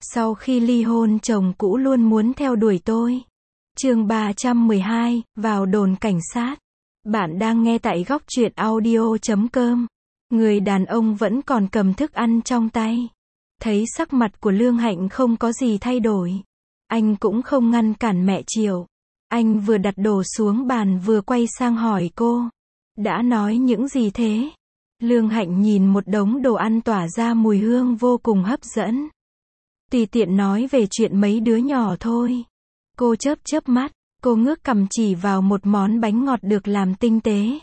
Sau khi ly hôn chồng cũ luôn muốn theo đuổi tôi. Chương 312, vào đồn cảnh sát. Bạn đang nghe tại góc truyện audio.com. Người đàn ông vẫn còn cầm thức ăn trong tay. Thấy sắc mặt của Lương Hạnh không có gì thay đổi. Anh cũng không ngăn cản mẹ Triệu. Anh vừa đặt đồ xuống bàn vừa quay sang hỏi cô. Đã nói những gì thế? Lương Hạnh nhìn một đống đồ ăn tỏa ra mùi hương vô cùng hấp dẫn. Tùy tiện nói về chuyện mấy đứa nhỏ thôi. Cô chớp mắt, cô ngước cằm chỉ vào một món bánh ngọt được làm tinh tế.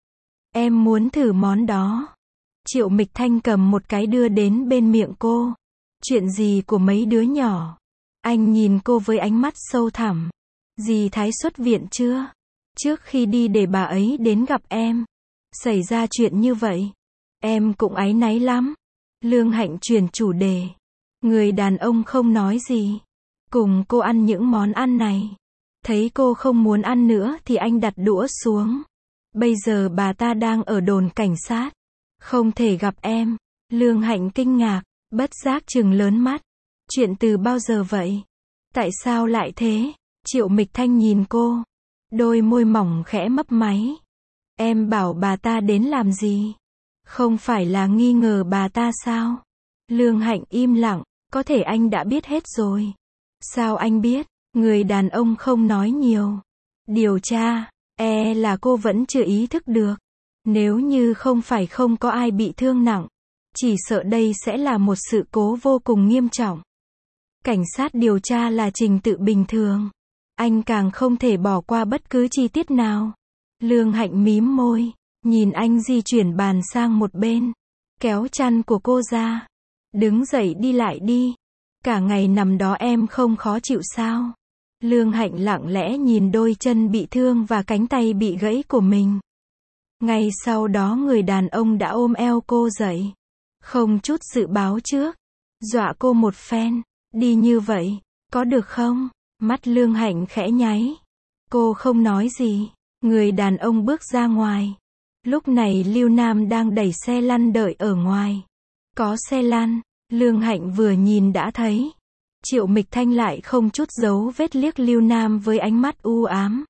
Em muốn thử món đó. Triệu Mịch Thanh cầm một cái đưa đến bên miệng cô. Chuyện gì của mấy đứa nhỏ? Anh nhìn cô với ánh mắt sâu thẳm. Dì Thái xuất viện chưa? Trước khi đi để bà ấy đến gặp em. Xảy ra chuyện như vậy. Em cũng áy náy lắm. Lương Hạnh chuyển chủ đề. Người đàn ông không nói gì. Cùng cô ăn những món ăn này. Thấy cô không muốn ăn nữa thì anh đặt đũa xuống. Bây giờ bà ta đang ở đồn cảnh sát. Không thể gặp em. Lương Hạnh kinh ngạc, bất giác trừng lớn mắt. Chuyện từ bao giờ vậy? Tại sao lại thế? Triệu Mịch Thanh nhìn cô. Đôi môi mỏng khẽ mấp máy. Em bảo bà ta đến làm gì? Không phải là nghi ngờ bà ta sao? Lương Hạnh im lặng. Có thể anh đã biết hết rồi. Sao anh biết? Người đàn ông không nói nhiều. Điều tra, là cô vẫn chưa ý thức được. Nếu như không phải không có ai bị thương nặng, chỉ sợ đây sẽ là một sự cố vô cùng nghiêm trọng. Cảnh sát điều tra là trình tự bình thường. Anh càng không thể bỏ qua bất cứ chi tiết nào. Lương Hạnh mím môi, nhìn anh di chuyển bàn sang một bên, kéo chăn của cô ra. Đứng dậy đi lại đi. Cả ngày nằm đó em không khó chịu sao? Lương Hạnh lặng lẽ nhìn đôi chân bị thương và cánh tay bị gãy của mình. Ngay sau đó người đàn ông đã ôm eo cô dậy. Không chút dự báo trước. Dọa cô một phen. Đi như vậy, có được không? Mắt Lương Hạnh khẽ nháy. Cô không nói gì. Người đàn ông bước ra ngoài. Lúc này Lưu Nam đang đẩy xe lăn đợi ở ngoài. Có xe lăn. Lương Hạnh vừa nhìn đã thấy. Triệu Mịch Thanh lại không chút dấu vết liếc Lưu Nam với ánh mắt u ám.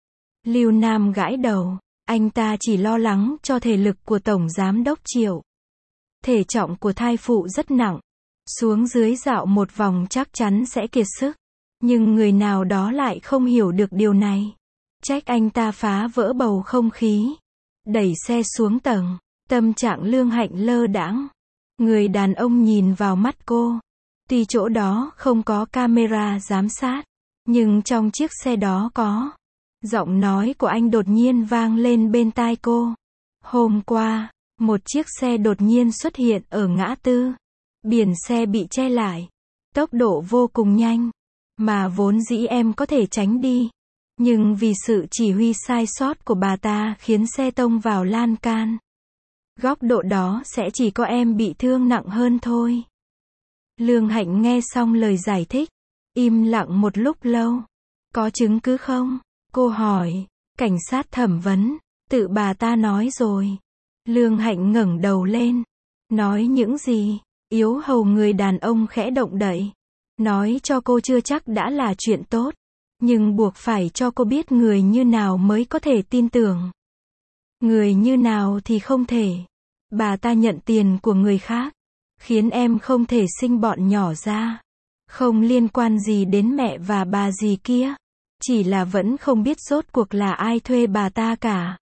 Lưu Nam gãi đầu. Anh ta chỉ lo lắng cho thể lực của Tổng Giám đốc Triệu. Thể trọng của thai phụ rất nặng. Xuống dưới dạo một vòng chắc chắn sẽ kiệt sức. Nhưng người nào đó lại không hiểu được điều này. Trách anh ta phá vỡ bầu không khí. Đẩy xe xuống tầng. Tâm trạng Lương Hạnh lơ đãng. Người đàn ông nhìn vào mắt cô. Tuy chỗ đó không có camera giám sát, nhưng trong chiếc xe đó có. Giọng nói của anh đột nhiên vang lên bên tai cô. Hôm qua, một chiếc xe đột nhiên xuất hiện ở ngã tư. Biển xe bị che lại. Tốc độ vô cùng nhanh. Mà vốn dĩ em có thể tránh đi. Nhưng vì sự chỉ huy sai sót của bà ta khiến xe tông vào lan can. Góc độ đó sẽ chỉ có em bị thương nặng hơn thôi. Lương Hạnh nghe xong lời giải thích. Im lặng một lúc lâu. Có chứng cứ không? Cô hỏi. Cảnh sát thẩm vấn. Tự bà ta nói rồi. Lương Hạnh ngẩng đầu lên. Nói những gì? Yếu hầu người đàn ông khẽ động đậy. Nói cho cô chưa chắc đã là chuyện tốt. Nhưng buộc phải cho cô biết người như nào mới có thể tin tưởng. Người như nào thì không thể. Bà ta nhận tiền của người khác. Khiến em không thể sinh bọn nhỏ ra. Không liên quan gì đến mẹ và bà dì kia. Chỉ là vẫn không biết rốt cuộc là ai thuê bà ta cả.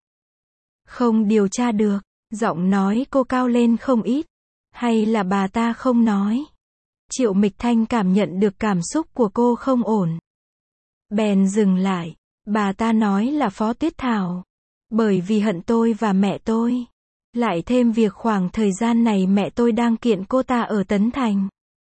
Không điều tra được. Giọng nói cô cao lên không ít. Hay là bà ta không nói. Triệu Mịch Thanh cảm nhận được cảm xúc của cô không ổn. Bèn dừng lại. Bà ta nói là Phó Tuyết Thảo. Bởi vì hận tôi và mẹ tôi. Lại thêm việc khoảng thời gian này mẹ tôi đang kiện cô ta ở Tấn Thành.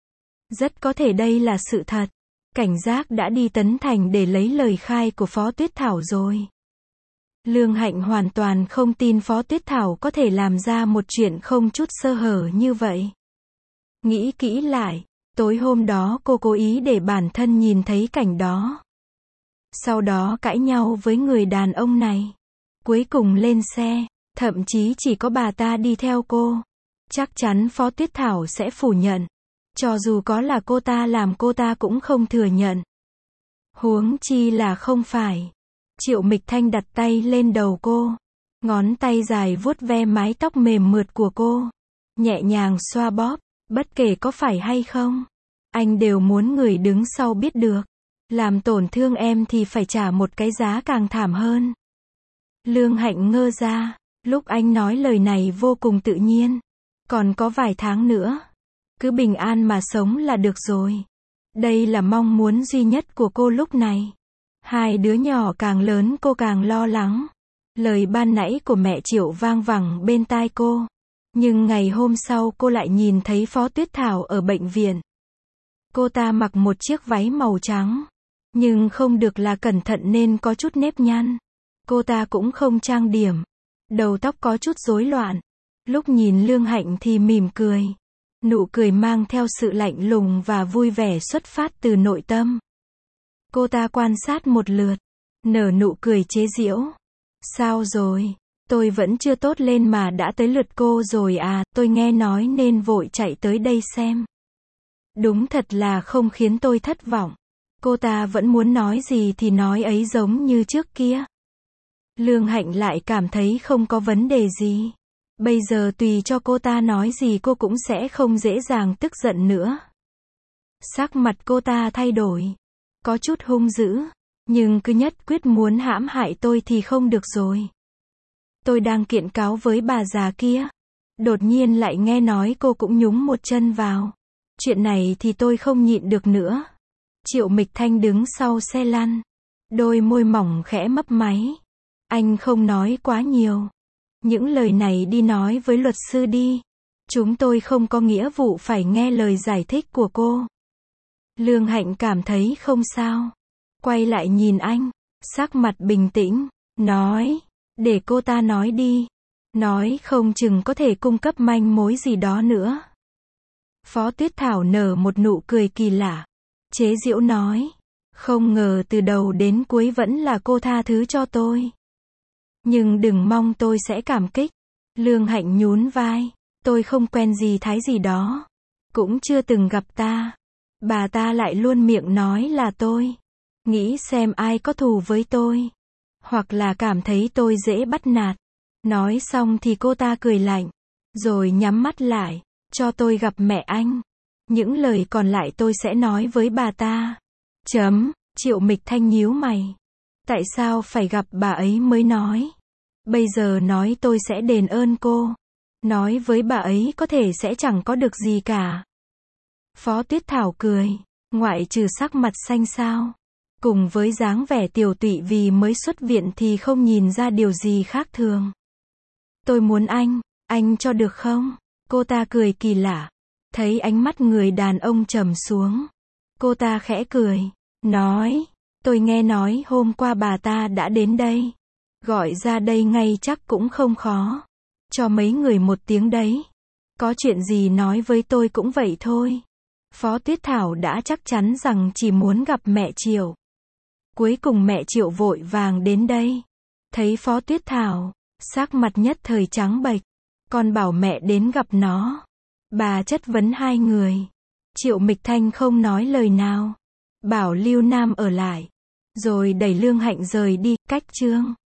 Rất có thể đây là sự thật. Cảnh giác đã đi Tấn Thành để lấy lời khai của Phó Tuyết Thảo rồi. Lương Hạnh hoàn toàn không tin Phó Tuyết Thảo có thể làm ra một chuyện không chút sơ hở như vậy. Nghĩ kỹ lại, tối hôm đó cô cố ý để bản thân nhìn thấy cảnh đó. Sau đó cãi nhau với người đàn ông này. Cuối cùng lên xe. Thậm chí chỉ có bà ta đi theo cô. Chắc chắn Phó Tuyết Thảo sẽ phủ nhận. Cho dù có là cô ta làm cô ta cũng không thừa nhận. Huống chi là không phải. Triệu Mịch Thanh đặt tay lên đầu cô. Ngón tay dài vuốt ve mái tóc mềm mượt của cô. Nhẹ nhàng xoa bóp. Bất kể có phải hay không, anh đều muốn người đứng sau biết được. Làm tổn thương em thì phải trả một cái giá càng thảm hơn. Lương Hạnh ngơ ra. Lúc anh nói lời này vô cùng tự nhiên. Còn có vài tháng nữa. Cứ bình an mà sống là được rồi. Đây là mong muốn duy nhất của cô lúc này. Hai đứa nhỏ càng lớn cô càng lo lắng. Lời ban nãy của mẹ Triệu vang vẳng bên tai cô. Nhưng ngày hôm sau cô lại nhìn thấy Phó Tuyết Thảo ở bệnh viện. Cô ta mặc một chiếc váy màu trắng. Nhưng không được là cẩn thận nên có chút nếp nhăn. Cô ta cũng không trang điểm. Đầu tóc có chút rối loạn. Lúc nhìn Lương Hạnh thì mỉm cười. Nụ cười mang theo sự lạnh lùng và vui vẻ xuất phát từ nội tâm. Cô ta quan sát một lượt. Nở nụ cười chế giễu. Sao rồi? Tôi vẫn chưa tốt lên mà đã tới lượt cô rồi à, tôi nghe nói nên vội chạy tới đây xem. Đúng thật là không khiến tôi thất vọng. Cô ta vẫn muốn nói gì thì nói ấy giống như trước kia. Lương Hạnh lại cảm thấy không có vấn đề gì. Bây giờ tùy cho cô ta nói gì cô cũng sẽ không dễ dàng tức giận nữa. Sắc mặt cô ta thay đổi. Có chút hung dữ. Nhưng cứ nhất quyết muốn hãm hại tôi thì không được rồi. Tôi đang kiện cáo với bà già kia. Đột nhiên lại nghe nói cô cũng nhúng một chân vào. Chuyện này thì tôi không nhịn được nữa. Triệu Mịch Thanh đứng sau xe lăn. Đôi môi mỏng khẽ mấp máy. Anh không nói quá nhiều. Những lời này đi nói với luật sư đi. Chúng tôi không có nghĩa vụ phải nghe lời giải thích của cô. Lương Hạnh cảm thấy không sao. Quay lại nhìn anh. Sắc mặt bình tĩnh. Nói. Để cô ta nói đi. Nói không chừng có thể cung cấp manh mối gì đó nữa. Phó Tuyết Thảo nở một nụ cười kỳ lạ. Chế giễu nói. Không ngờ từ đầu đến cuối vẫn là cô tha thứ cho tôi. Nhưng đừng mong tôi sẽ cảm kích. Lương Hạnh nhún vai. Tôi không quen gì Thái gì đó. Cũng chưa từng gặp ta. Bà ta lại luôn miệng nói là tôi. Nghĩ xem ai có thù với tôi. Hoặc là cảm thấy tôi dễ bắt nạt. Nói xong thì cô ta cười lạnh. Rồi nhắm mắt lại. Cho tôi gặp mẹ anh. Những lời còn lại tôi sẽ nói với bà ta. Triệu Mịch Thanh nhíu mày. Tại sao phải gặp bà ấy mới nói? Bây giờ nói tôi sẽ đền ơn cô. Nói với bà ấy có thể sẽ chẳng có được gì cả. Phó Tuyết Thảo cười. Ngoại trừ sắc mặt xanh xao. Cùng với dáng vẻ tiều tụy vì mới xuất viện thì không nhìn ra điều gì khác thường. Tôi muốn anh cho được không? Cô ta cười kỳ lạ. Thấy ánh mắt người đàn ông trầm xuống. Cô ta khẽ cười. Nói. Tôi nghe nói hôm qua bà ta đã đến đây. Gọi ra đây ngay chắc cũng không khó. Cho mấy người một tiếng đấy. Có chuyện gì nói với tôi cũng vậy thôi. Phó Tuyết Thảo đã chắc chắn rằng chỉ muốn gặp mẹ Triệu. Cuối cùng mẹ Triệu vội vàng đến đây. Thấy Phó Tuyết Thảo, sắc mặt nhất thời trắng bệch. Con bảo mẹ đến gặp nó. Bà chất vấn hai người. Triệu Mịch Thanh không nói lời nào. Bảo Lưu Nam ở lại. Rồi đẩy Lương Hạnh rời đi, cách chương.